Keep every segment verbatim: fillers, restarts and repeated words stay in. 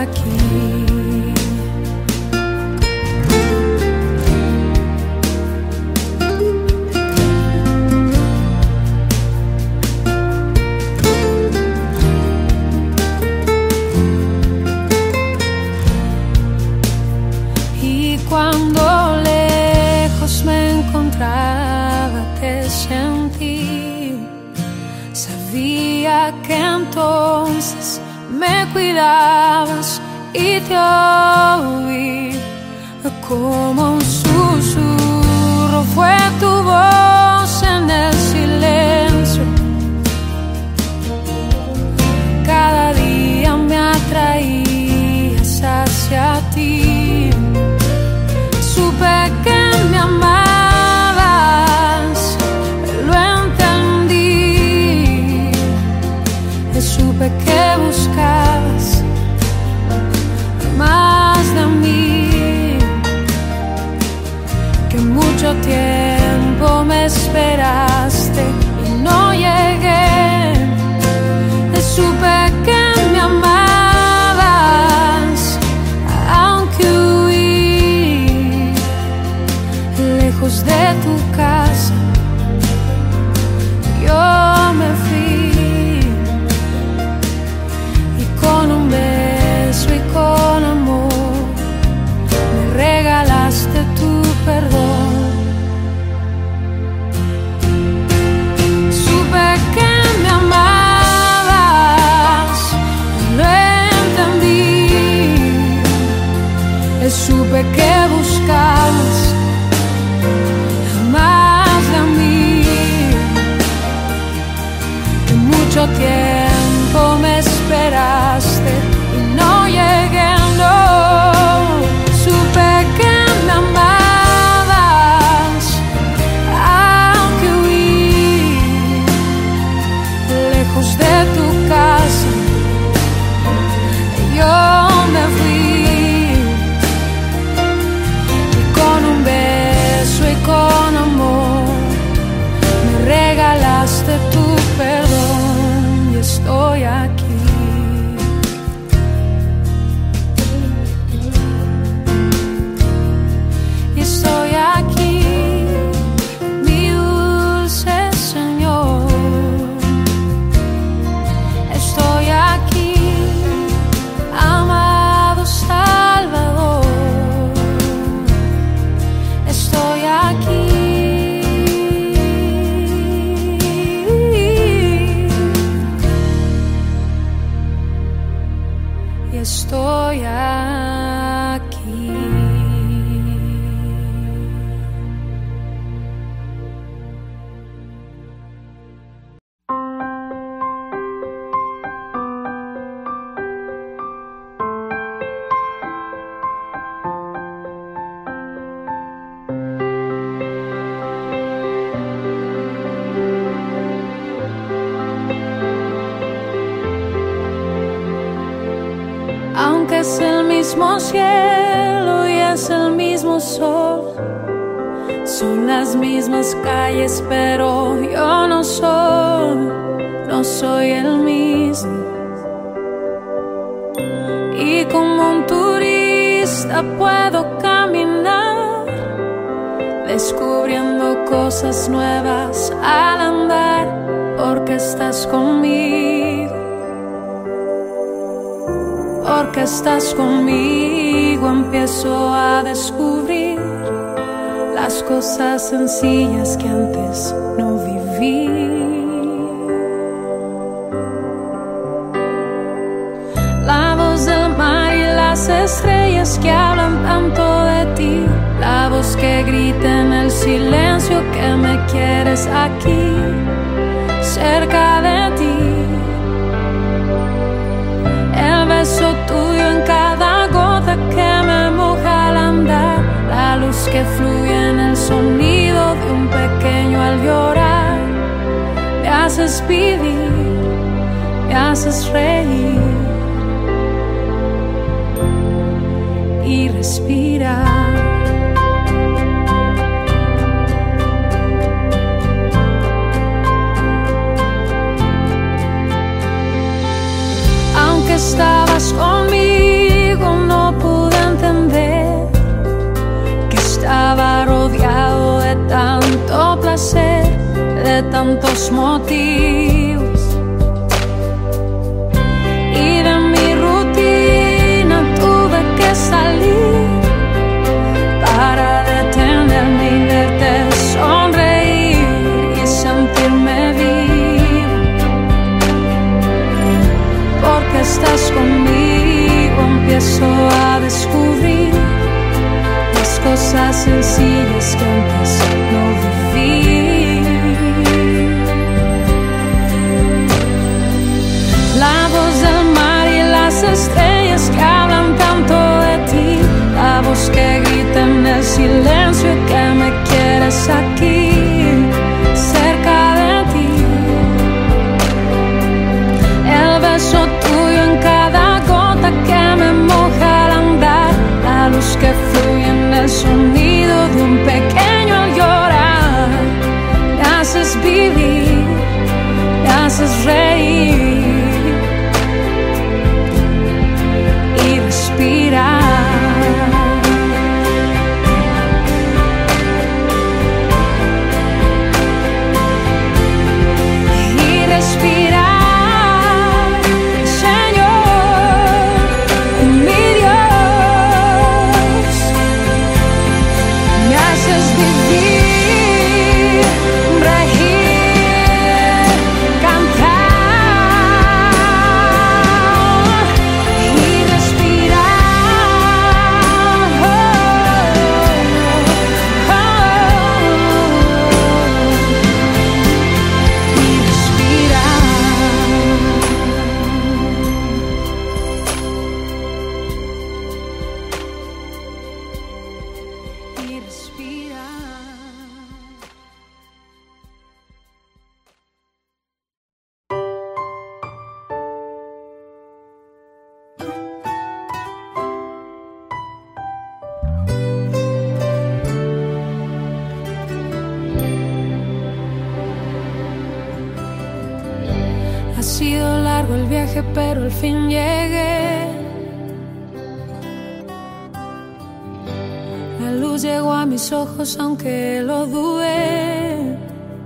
aquí. Y cuando lejos me encontraba, te sentí. Sabía que entonces me cuidabas y te oí. Como un susurro fue tu voz en el silencio. Cada día me atraías hacia ti. Supe que me amabas, lo entendí. Supe que buscabas más de mí, que mucho tiempo me esperaste y no llegué. Supe que me amabas, aunque huí lejos de tu casa. Yo me fui y con un beso y con amor me regalaste tu perdón. Supe que me amabas, lo entendí. Supe que buscabas más de mí, que mucho tiempo me esperaste y no llegué, no. Supe que me amabas, aunque huí lejos de tu casa. Yo me fui y con un beso y con amor me regalaste tu perdón y estoy aquí. Y estoy aquí, mi dulce Señor. Estoy aquí, amado Salvador. Estoy aquí. Y estoy aquí. Aunque es el mismo cielo y es el mismo sol, son las mismas calles, pero yo no soy, no soy el mismo. Y como un turista puedo caminar, descubriendo cosas nuevas al andar, porque estás conmigo. Porque estás conmigo, empiezo a descubrir las cosas sencillas que antes no viví. La voz del mar y las estrellas que hablan tanto de ti, la voz que grita en el silencio que me quieres aquí, cerca de ti. El beso tuyo en cada gota que me moja al andar, la luz que fluye en el sonido de un pequeño al llorar. Me haces vivir, me haces reír y respirar. Aunque estabas conmigo tantos motivos. Y de mi rutina tuve que salir para detenerme y verte sonreír y sentirme vivo. Porque estás conmigo, empiezo a descubrir las cosas sencillas que antes no viví. La voz del mar y las estrellas que hablan tanto de ti, la voz que grita en el silencio y que me quieres aquí, cerca de ti. El beso tuyo en cada gota que me moja al andar, la luz que fluye en el sonido de un pequeño al llorar. Me haces vivir, me haces reír y respirar. Ha sido largo el viaje, pero al fin llegué. La luz llegó a mis ojos, aunque lo dudé.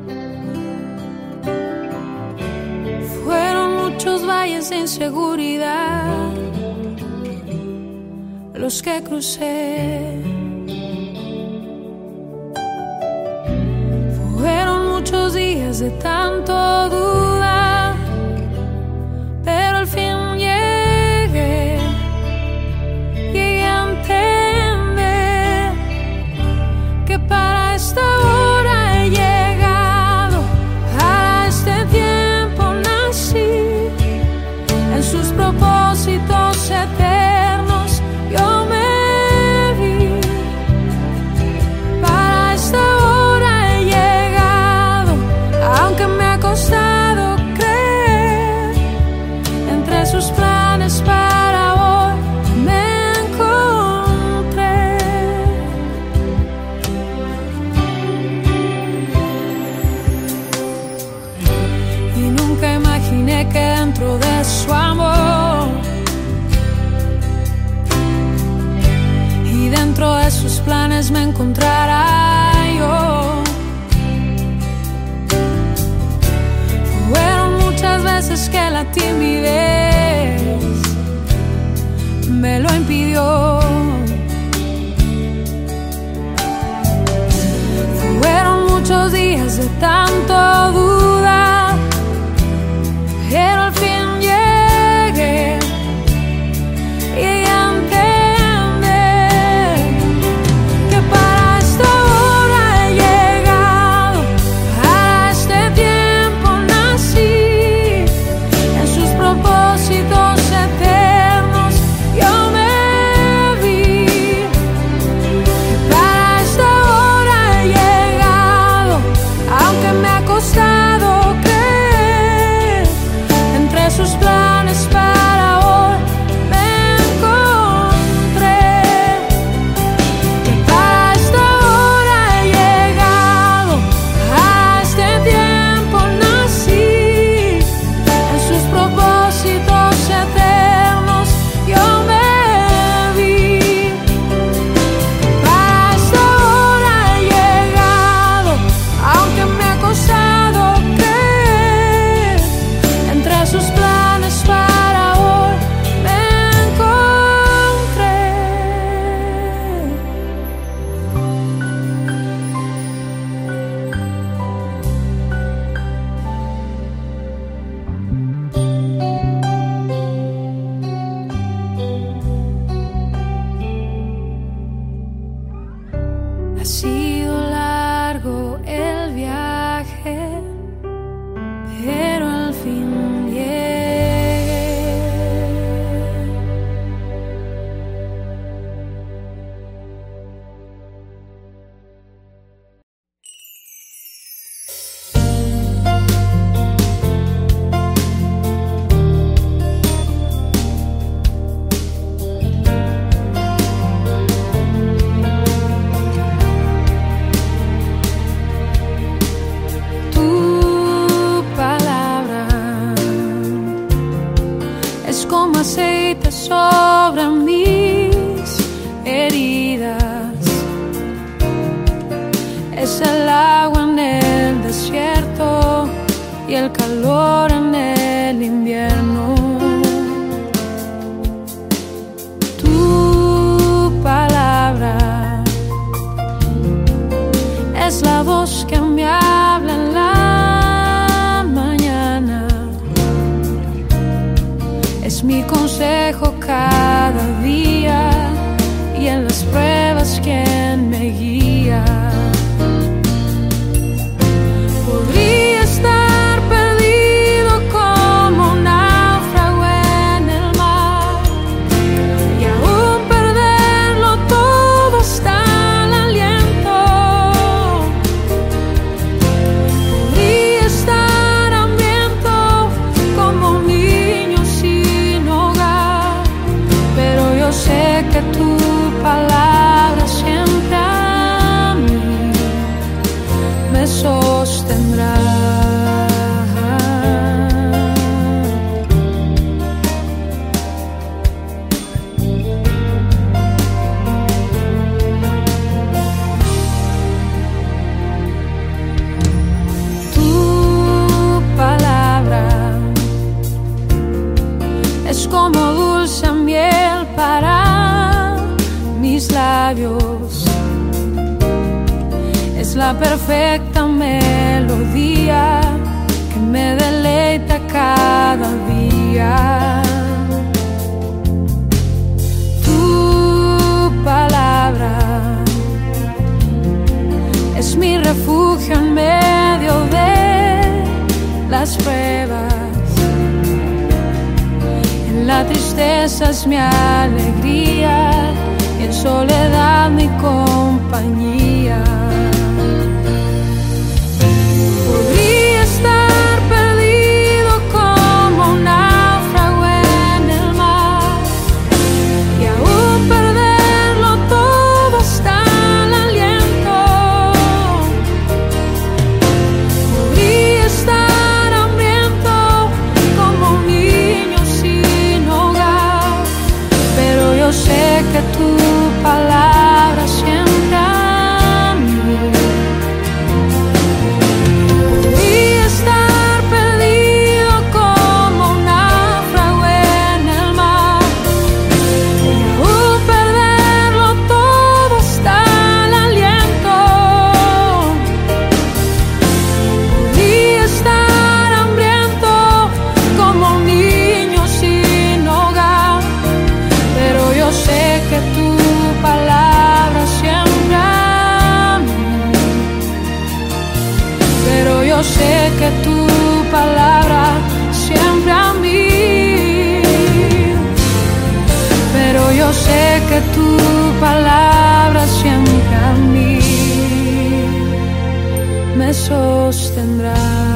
Fueron muchos valles de inseguridad los que crucé. Fueron muchos días de tanto dudar, pero al fin llegué, llegué a entender que para esta hora he llegado, para este tiempo nací, en sus propósitos eternos yo me vi. Para esta hora he llegado, aunque me ha costado creer, entre sus planes para hoy me encontré. Y nunca imaginé que dentro de su amor y dentro de sus planes me encontrara yo. Fueron muchas veces que la timidez me lo impidió. Fueron muchos días de tanto dudar, pero al fin llegué, llegué a entender que para esta hora he llegado, para este tiempo nací, en sus propósitos eternos yo me vi. Para esta hora he llegado, aunque me ha costado sobre mis heridas. Es el agua en el desierto y el calor en el invierno. Tu palabra es la voz que me habla en la mañana. Es mi consejo cada día y en las pruebas quien me guía. Podría estar perdido como un náufrago en el mar y aún perderlo todo hasta el aliento. Podría estar hambriento como un niño sin hogar, pero yo sé que tu palabra siempre a mí me sostendrá. Tu palabra es como dulce miel para mis labios. Es la perfecta melodía que me deleita cada día. Tu palabra es mi refugio en medio de las pruebas. En la tristeza es mi alegría y en soledad mi compañía. Podría estar perdido como un náufrago en el mar y aún perderlo todo hasta el aliento. Podría estar hambriento como un niño sin hogar, pero yo sé que tu palabra siempre a mí. Podría estar perdido como un náufrago en el mar y aún perderlo todo hasta el aliento. Podría estar hambriento como un niño sin hogar, pero yo sé que tu palabra siempre a mí. Pero yo sé que tu palabra siempre a mí. Pero yo sé que tu palabra siempre a mí me sostendrá.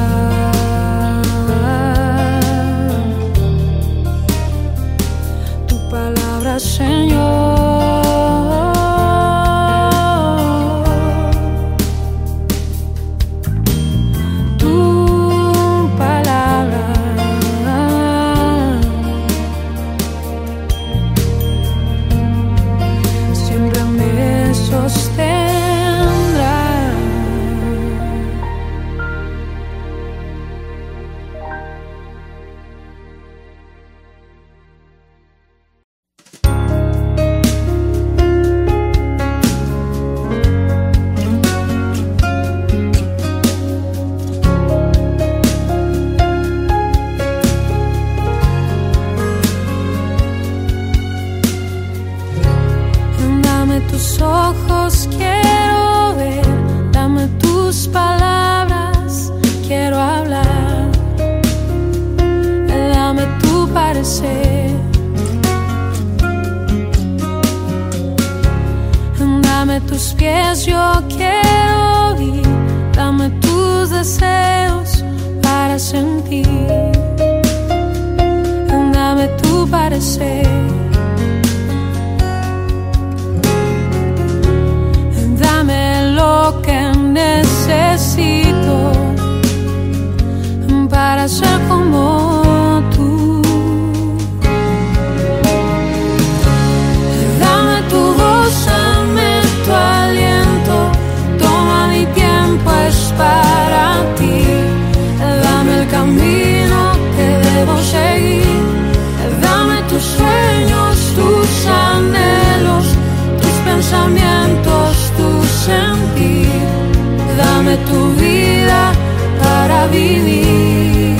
Tu palabra, Señor. Tu palabra siempre me sostendrá. Dame tus ojos, quiero ver. Dame tus palabras, quiero hablar. Dame tu parecer. Dame tus pies, yo quiero ir. Dame tus deseos para sentir. Dame tu parecer. Dame lo que necesito para ser como tú. vivir.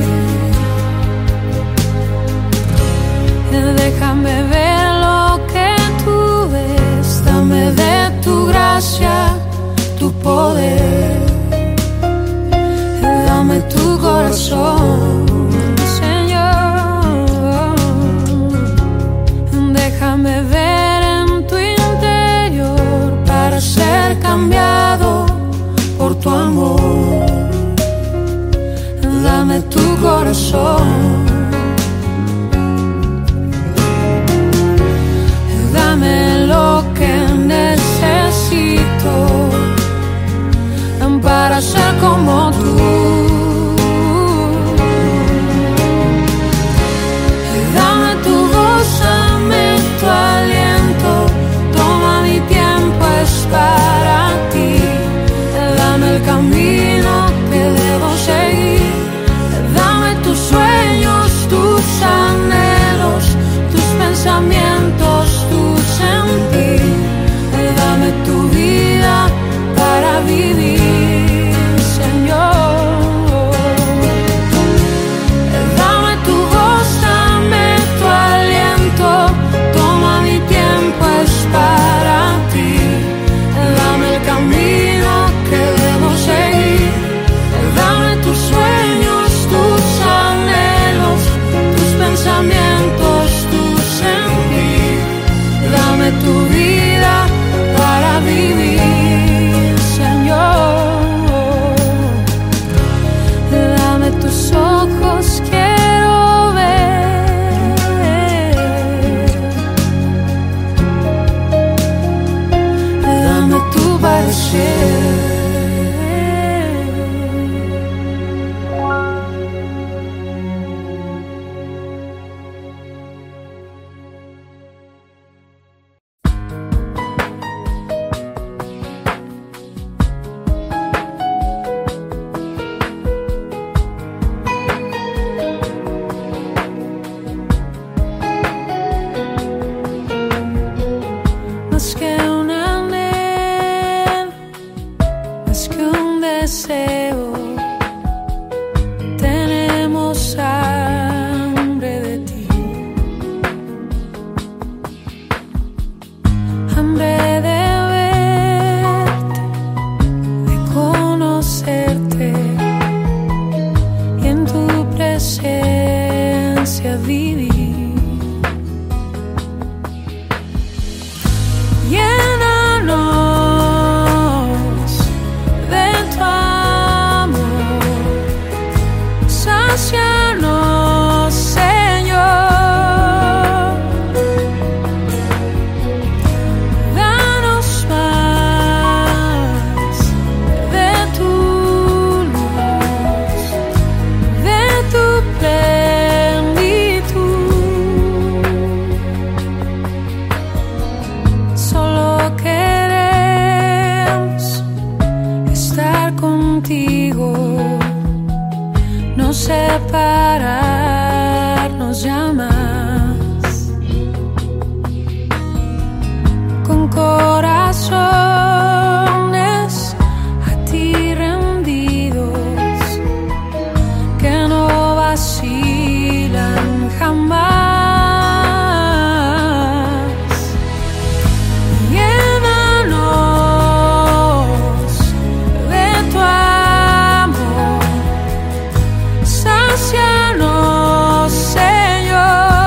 Déjame ver lo que tú ves, dame de tu gracia, tu poder, dame tu corazón, Señor. Déjame ver en tu interior para ser cambiado por tu amor. Dame tu corazón, dame lo que necesito para ser como tú. Dame tu voz, dame tu aliento, toma mi tiempo, es para ti. Dame el camino que debo seguir, dame tus sueños, tus anhelos, tus pensamientos, tu sentir. Dame tu vida para vivir, Señor. Dame tu voz, dame tu aliento, toma mi tiempo, es para ti. Dame el camino que debo seguir, dame tus sueños, tus anhelos, tus pensamientos, tu sentir. Dame tu vida para vivir, Señor. Dame tus ojos, quiero ver. Dame tu parecer. Más que un anhelo, más que un deseo, tenemos hambre de ti, hambre de verte, de conocerte y en tu presencia vivir. Llénanos de tu amor, sácianos, Señor. Danos más de tu luz, de tu plenitud. Solo queremos estar contigo, no separarnos ya más. Con corazones a ti rendidos, que no vacilan jamás. Llénanos de tu amor, sácianos, Señor.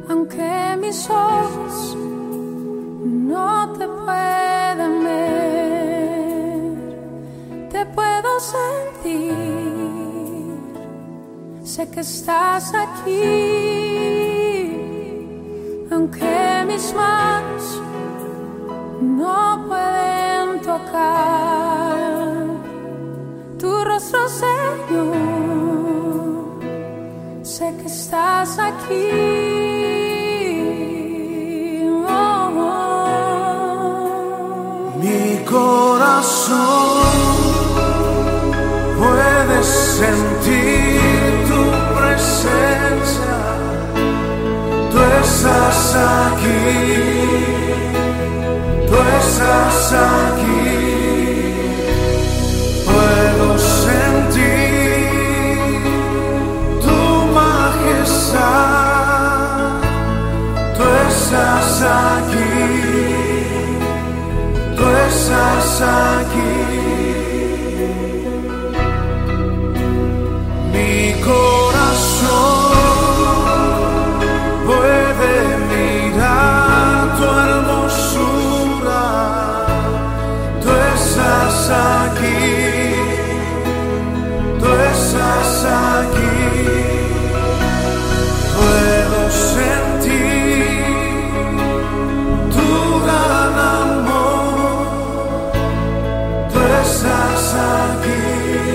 aunque mis ojos no te pueden ver, te puedo sentir, sé que estás aquí, aunque mis manos no pueden tocar tu rostro, Señor, sé que estás aquí. Oh, oh. Mi corazón puede sentir tu presencia, tú estás aquí, tú estás aquí. Puedo sentir tu majestad, tú estás aquí, tú estás aquí. Mi corazón puede mirar tu hermosura, tú estás aquí, tú estás aquí. Puedo sentir tu gran amor, tú estás aquí,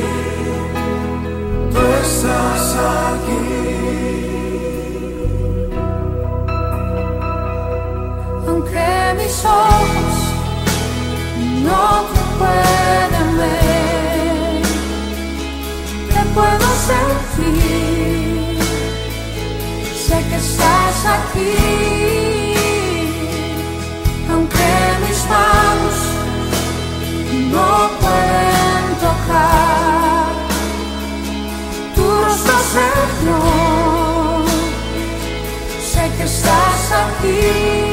tú estás aquí. Aunque mis ojos no te pueden ver, te puedo sentir, sé que estás aquí, aunque mis manos no pueden tocar tu rostro, Señor, sé que estás aquí.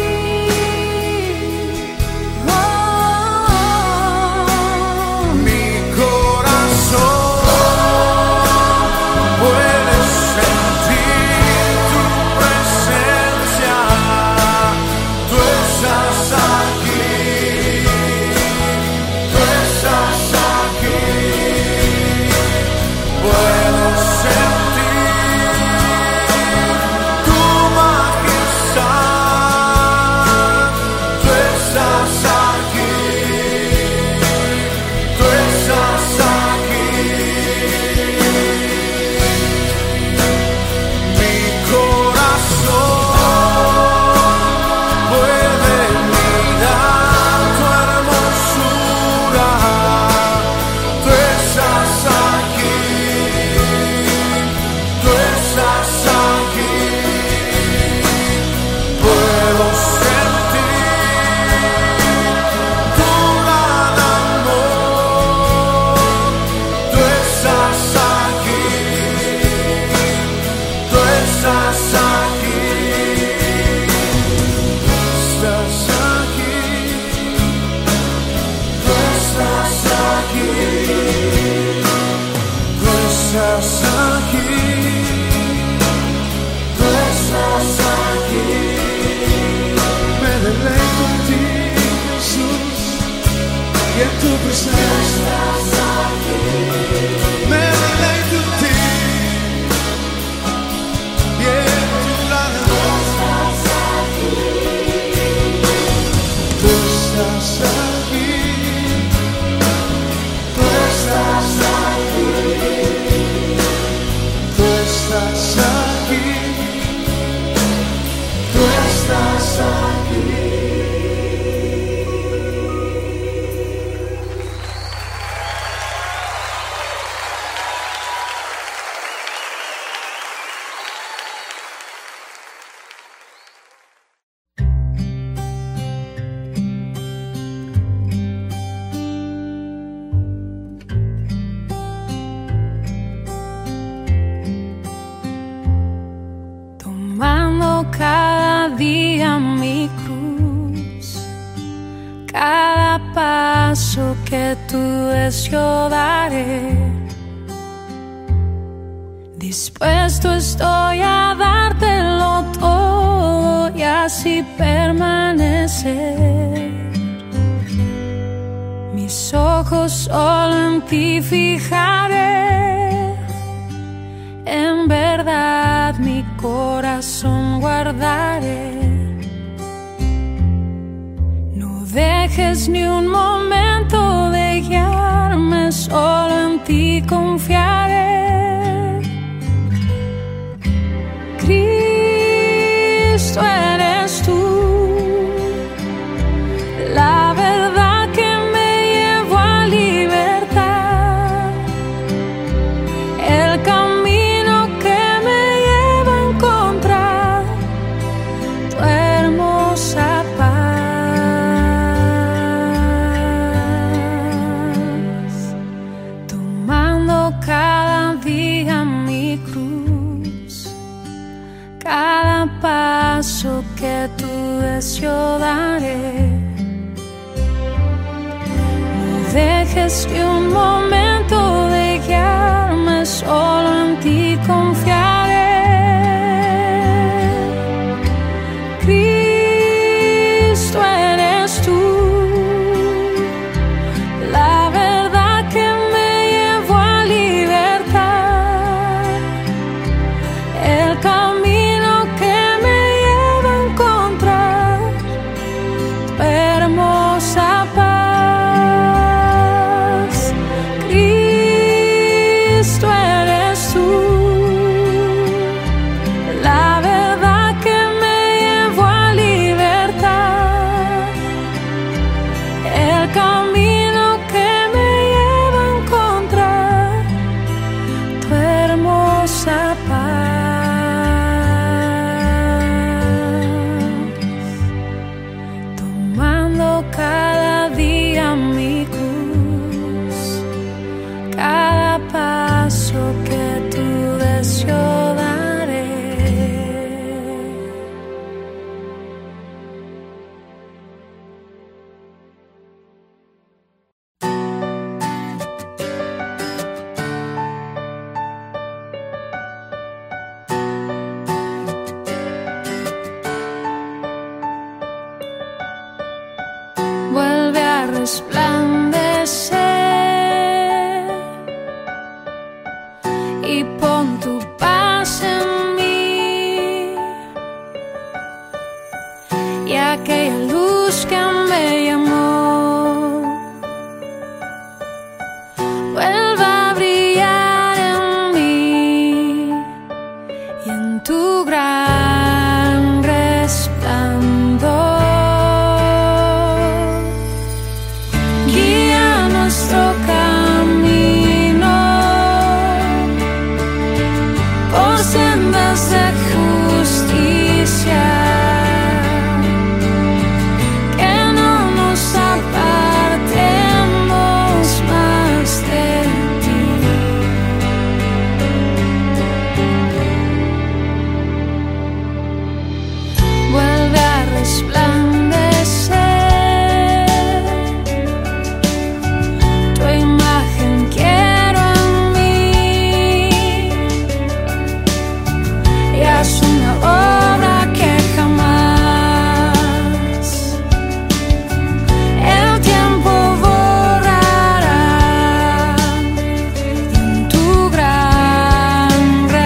Tu presencia, me deleito en ti, y en tu gran amor. Tú estás aquí, tú estás aquí, tú estás aquí, tú estás aquí. Cada día mi cruz, cada paso que tú des yo daré. Dispuesto estoy a dártelo todo. así permanecer. Mis ojos solo en ti fijaré, en verdad mi corazón guardaré. No dejes ni un momento de guiarme, solo en ti confiaré. Cristo eres tú, la verdad que me llevó a libertad, el camino que me lleva a encontrar tu hermosa paz. Tomando cada día mi cruz, cada paso que tú des yo daré. No dejes ni un momento de guiarme, solo en ti confiaré. Cristo eres tú, la verdad que me llevó a libertad, el camino que me lleva a encontrar tu hermosa paz. Cristo eres tú, la verdad que me llevó a libertad, el camino que me lleva a encontrar tu hermosa paz. Tomando cada día mi cruz, cada paso que tú des yo daré. Vuelve a resplandecer y pon tu paz en mí, y aquella luz que me llamó vuelva a brillar en mí y en tu gran resplandor. Guía nuestro camino por sendas de justicia, que no nos apartemos más de ti. Vuelve a resplandecer, tu imagen quiero en mí, y haz una obra que jamás el tiempo borrará, y en tu gran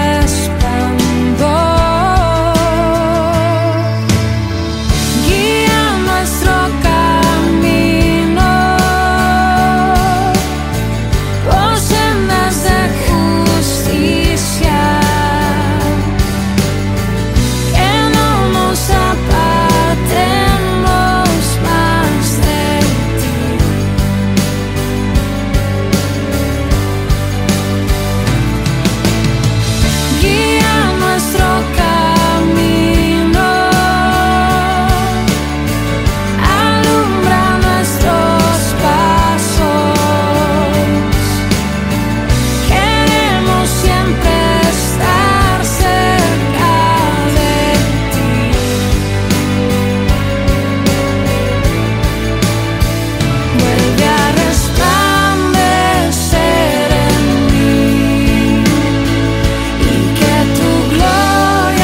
resplandor. Guía nuestro camino por sendas de justicia, que no nos apartemos más de ti. Guía nuestro camino, alumbra nuestros pasos, queremos siempre estar cerca de ti. Vuelve a resplandecer en mí, y que tu gloria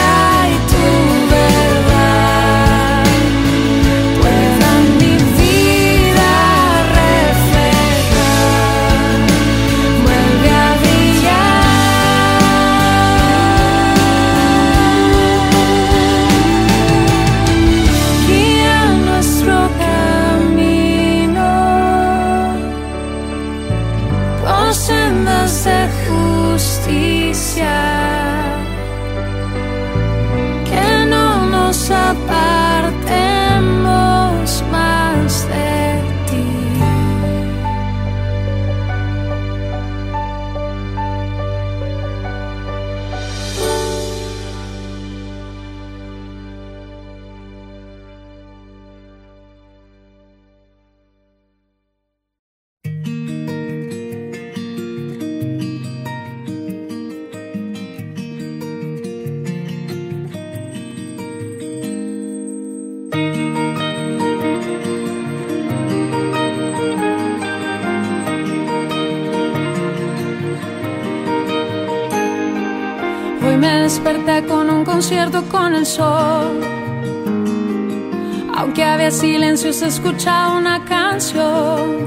me desperté con un concierto con el sol. Aunque había silencio, se escuchaba una canción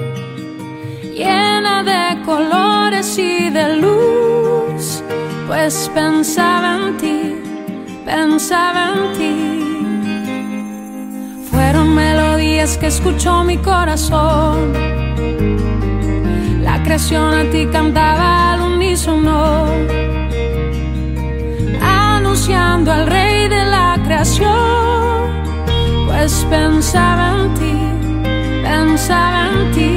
llena de colores y de luz, pues pensaba en ti, pensaba en ti. Fueron melodías que escuchó mi corazón. La creación a ti cantaba al unísono, anunciando al Rey de la creación, pues pensaba en ti, pensaba en ti.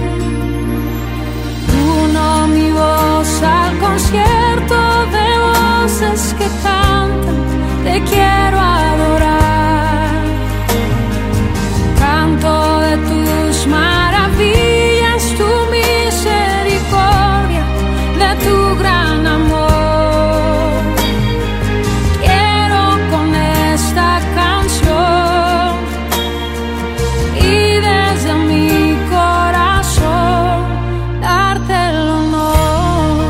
Uno mi voz al concierto de voces que cantan, te quiero adorar. Canto de tus maravillas, tu misericordia, de tu gran amor. Quiero con esta canción y desde mi corazón darte el honor.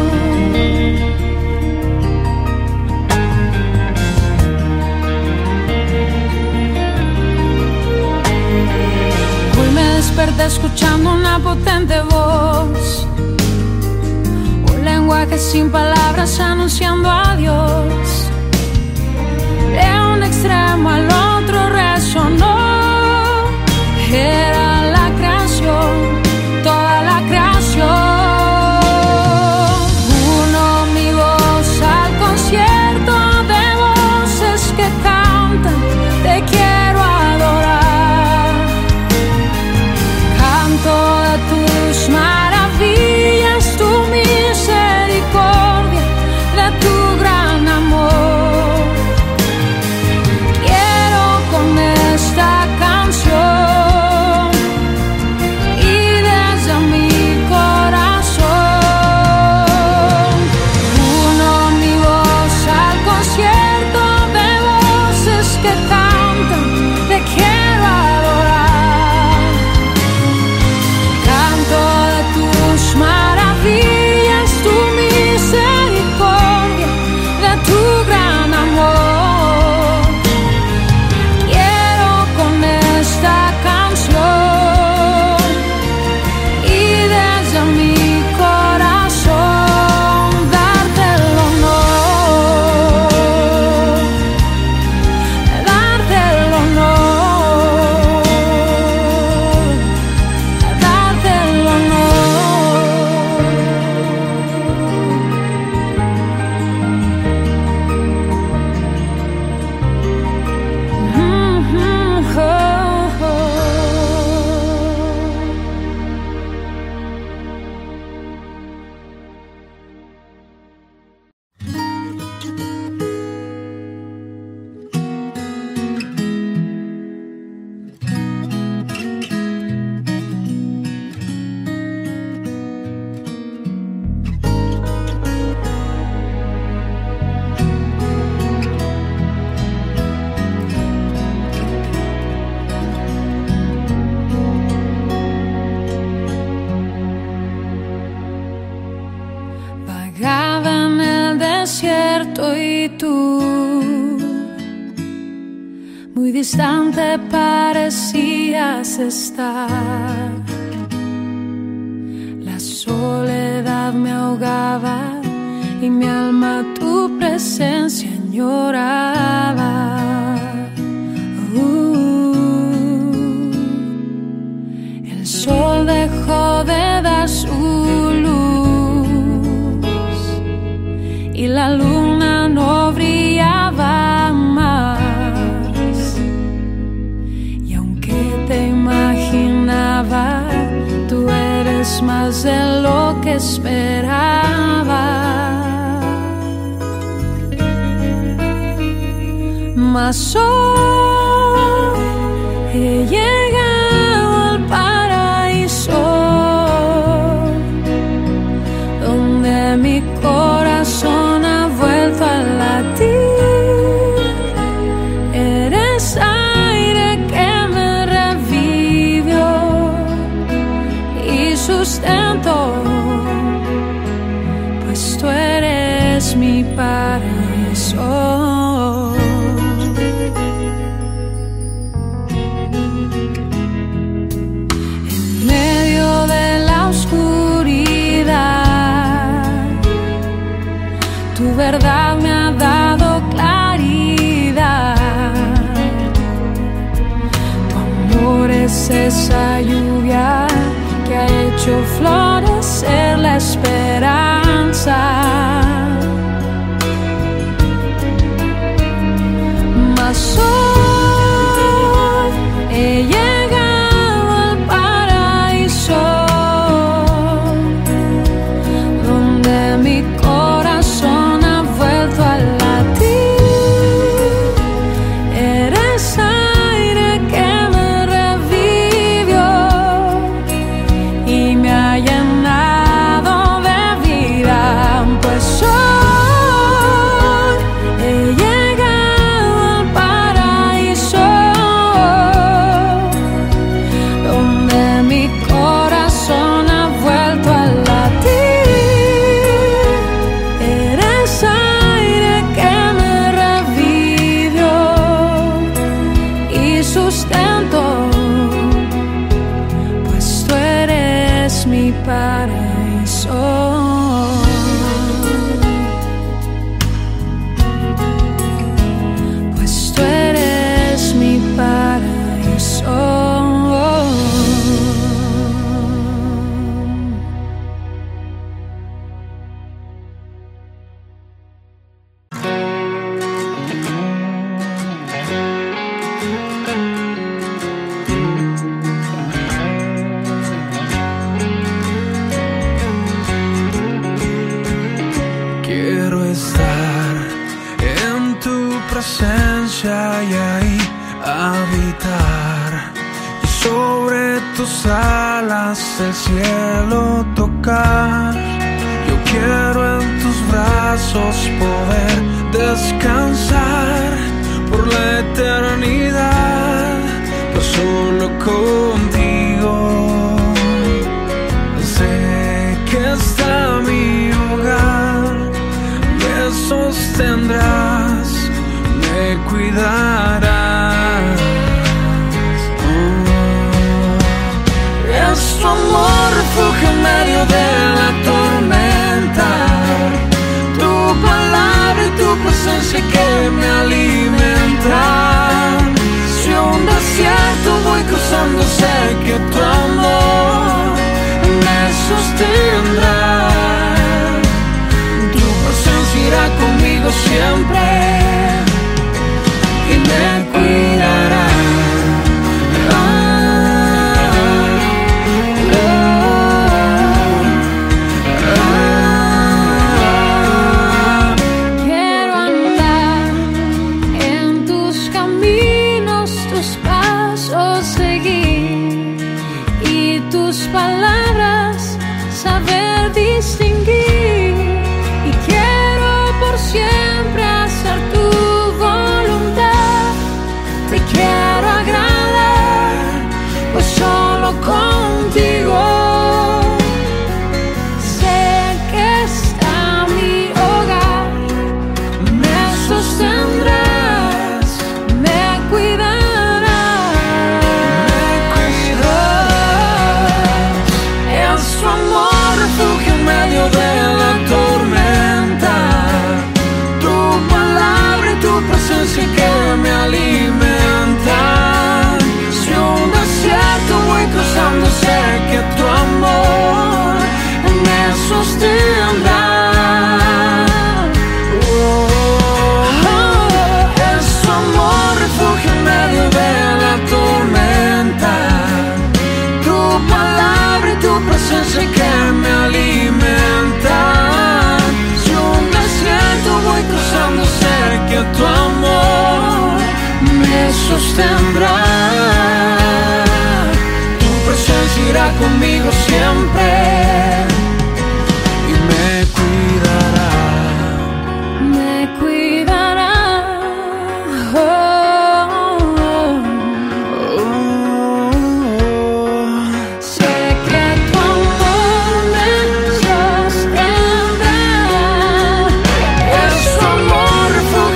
Hoy me desperté escuchando una potente voz, un lenguaje sin palabras anunciando a Dios. De un extremo al otro resonó, era la creación, toda la creación. Uno mi voz al concierto de voces que cantan, te quiero adorar. Canto de tus maravillas, tu misericordia, de tu gran amor. Quiero con esta canción y desde mi corazón. Uno mi voz al concierto de voces que cantan, te quiero adorar. Canto de tus maravillas, tu misericordia, de tu gran amor. Quiero con esta canción y desde mi corazón darte el honor, darte el honor, darte el honor. Mm-hmm, oh, oh. Vagaba en el desierto y tú, muy distante parecías estar. La soledad me ahogaba y mi alma tu presencia añoraba. Uh, el sol dejó de dar su luz y la luna no brillaba más. Y aunque te imaginaba, tú eres más de lo que esperaba. Mas hoy he llegado al paraíso, donde mi corazón ha vuelto a latir. Eres aire que me revivió y sustento, pues tú eres mi paraíso. sol. En medio de la oscuridad, tu verdad me ha dado claridad. Tu amor es esa lluvia que ha hecho florecer la esperanza. Mas hoy he llegado al paraíso, donde mi corazón ha vuelto a latir. Eres aire que me revivió y me ha llenado de vida, pues hoy he llegado al paraíso, donde mi corazón ha vuelto a latir. Eres aire que me revivió y sustento, pues tú eres mi paraíso. Pues tú eres mi paraíso. Quiero estar en tu presencia y ahí habitar, y sobre tus alas el cielo tocar. Yo quiero en tus brazos poder descansar por la eternidad, pues solo contigo sé que está mi hogar. Me sostendrás, me cuidarás. Oh. Es tu amor refugio en medio de la tormenta, tu palabra y tu presencia que me alimentan. Si un desierto voy cruzando, sé que tu amor me sostendrá. Irá conmigo siempre y me cuidará. Ah, ah, ah. Quiero andar en tus caminos, tus pasos seguir y tus palabras saber distinguir. Y quiero por siempre hacer tu voluntad. Te quiero agradar, pues solo contigo sé que está mi hogar. Me sostendrás, me cuidarás, me cuidarás. Es tu amor refugio en medio de la tormenta, que me alimenta. Si un desierto voy cruzando, sé que tu amor me sostendrá. Oh, oh, es tu amor refugio en medio de la tormenta, tu palabra y tu presencia que me alimenta. Si un desierto voy cruzando, sé que tu amor me sostendrá. Tu presencia irá conmigo siempre y me cuidará. Me cuidará. Oh, oh, oh. Sé que tu amor me sostendrá. Es tu amor refugio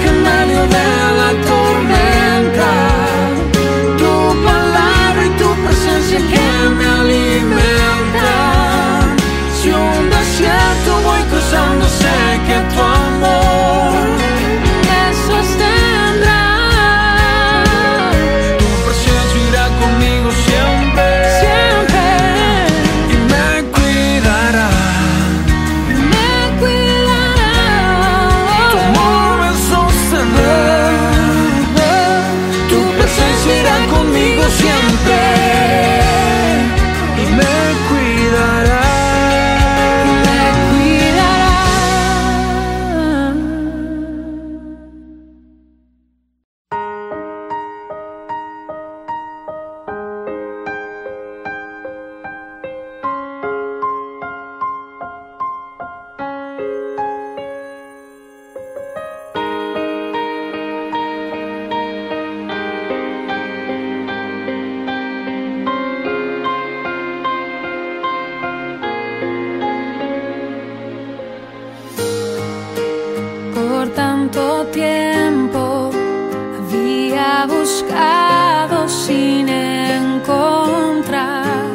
por tanto tiempo había buscado sin encontrar.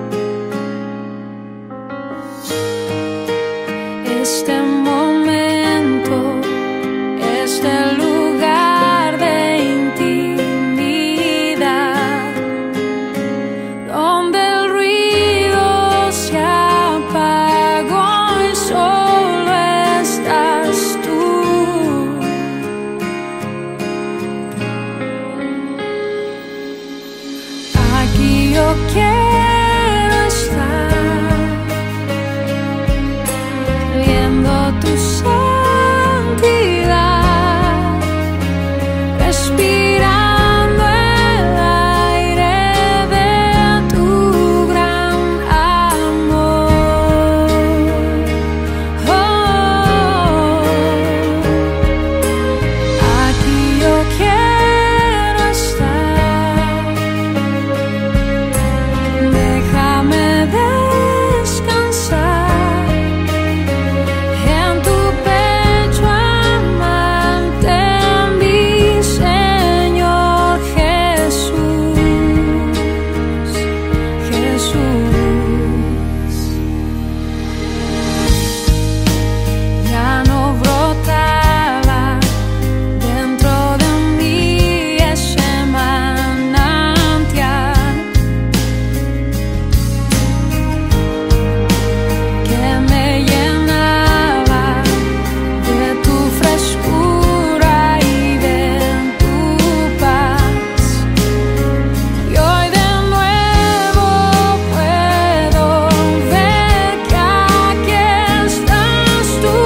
Este momento, este lugar de intimidad, donde el ruido se apagó y solo estás tú. Aquí yo quiero estar, viendo tu santidad, respirando el aire de tu gran amor. Oh, aquí yo quiero estar, déjame descansar en tu pecho amante, mi Señor Jesús, Jesús. Ya no brotaba dentro de mí ese manantial que me llenaba de tu frescura y de tu paz. Y hoy de nuevo puedo ver que aquí estás tú.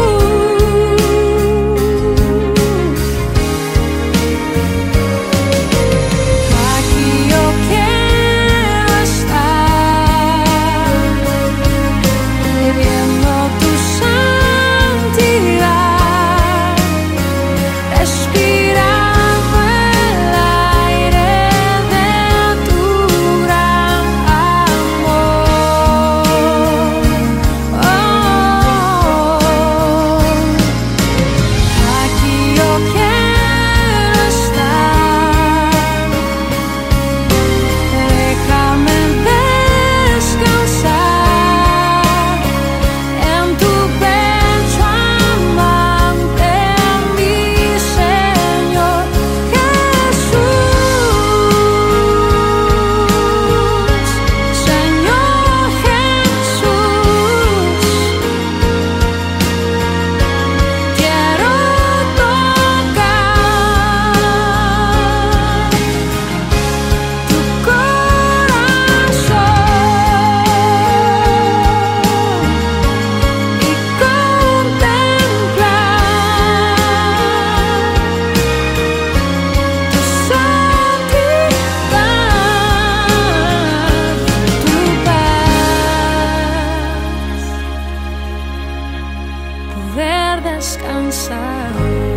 Aquí yo quiero estar, viviendo tu santidad, respirando el aire de tu gran amor. Oh, aquí yo quiero estar, déjame descansar en tu pecho amante, mi Señor Jesús, Señor Jesús. Quiero tocar tu corazón y contemplar tu santidad, tu paz, poder descansar.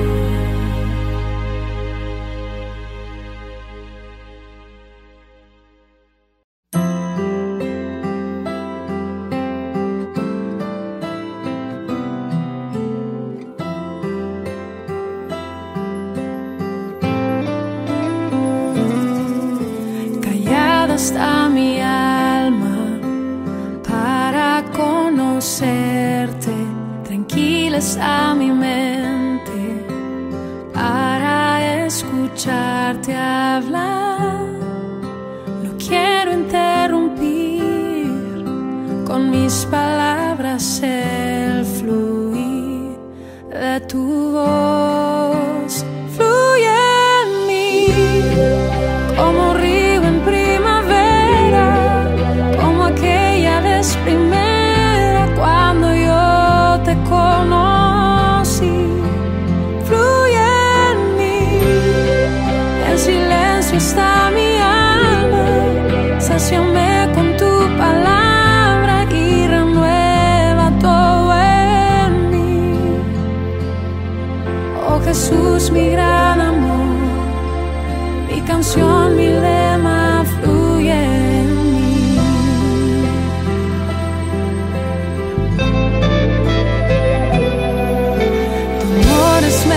Callada está mi alma para conocerte, tranquila está mi mente para escucharte hablar. No quiero interrumpir con mis palabras el fluir de tu voz. Fluye en mí como río en primavera, como aquella vez primera cuando yo te conocí. Fluye en mí, en silencio está mi alma, sáciame con tu palabra y renueva todo en mí. Oh Jesús, mi gran amor, mi canción, mi lema, fluye en mí. Tu amor es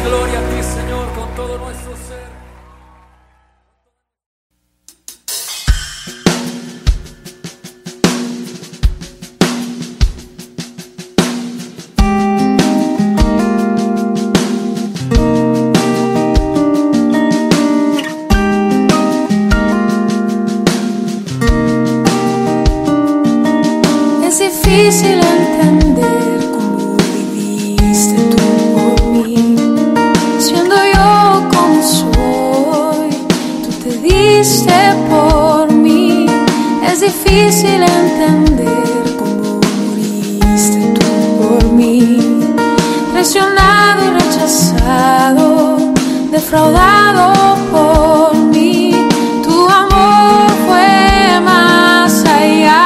gloria a ti, Señor, con todo nuestro ser. Es difícil entender cómo viviste tú por mí, siendo yo como soy, tú te diste por mí. Es difícil entender cómo moriste tú por mí, traicionado y rechazado, defraudado por mí. Tu amor fue más allá.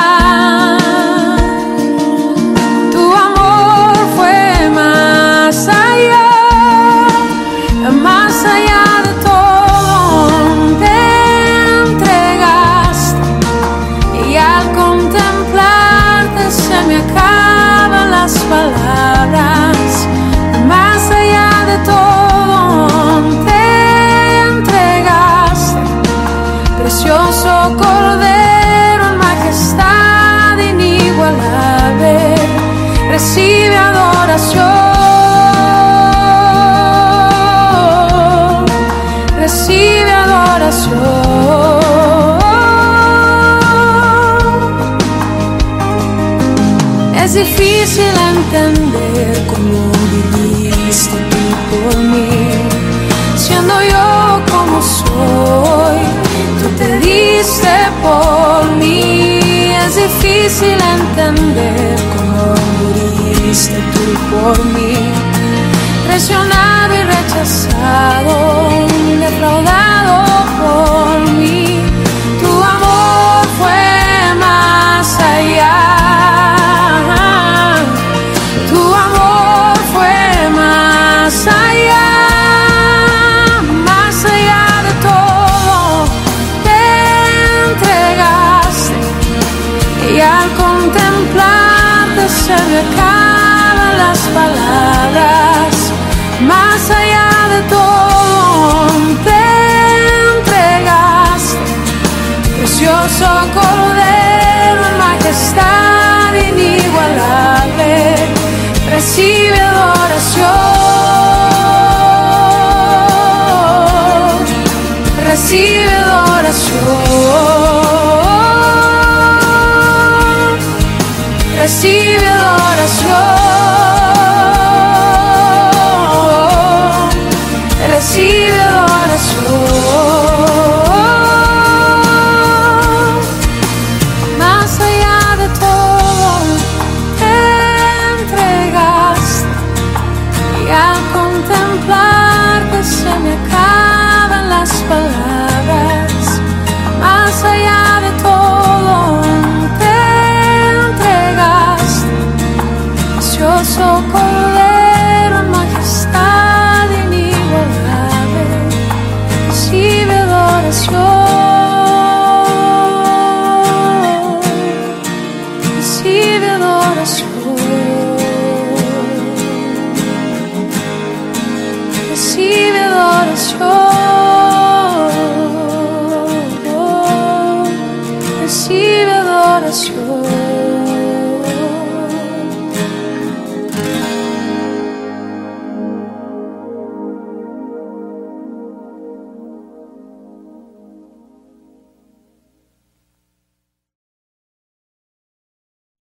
Más allá de todo, te entregaste, y al contemplarte se me acaban las palabras. Más allá de todo, te entregaste, precioso Cordero en majestad inigualable, recibe adoración. Recibe adoración. Es difícil entender cómo viviste tú por mí, siendo yo como soy, tú te diste por mí. Es difícil entender cómo moriste tú por mí, traicionado y rechazado, defraudado por mí. Tu amor fue más allá. Tu amor fue más allá. Más allá de todo, te entregaste, y al contemplarte se me acaban las palabras. Más allá de todo, te entregaste, precioso Cordero en majestad inigualable, recibe adoración, recibe adoración, recibe adoración.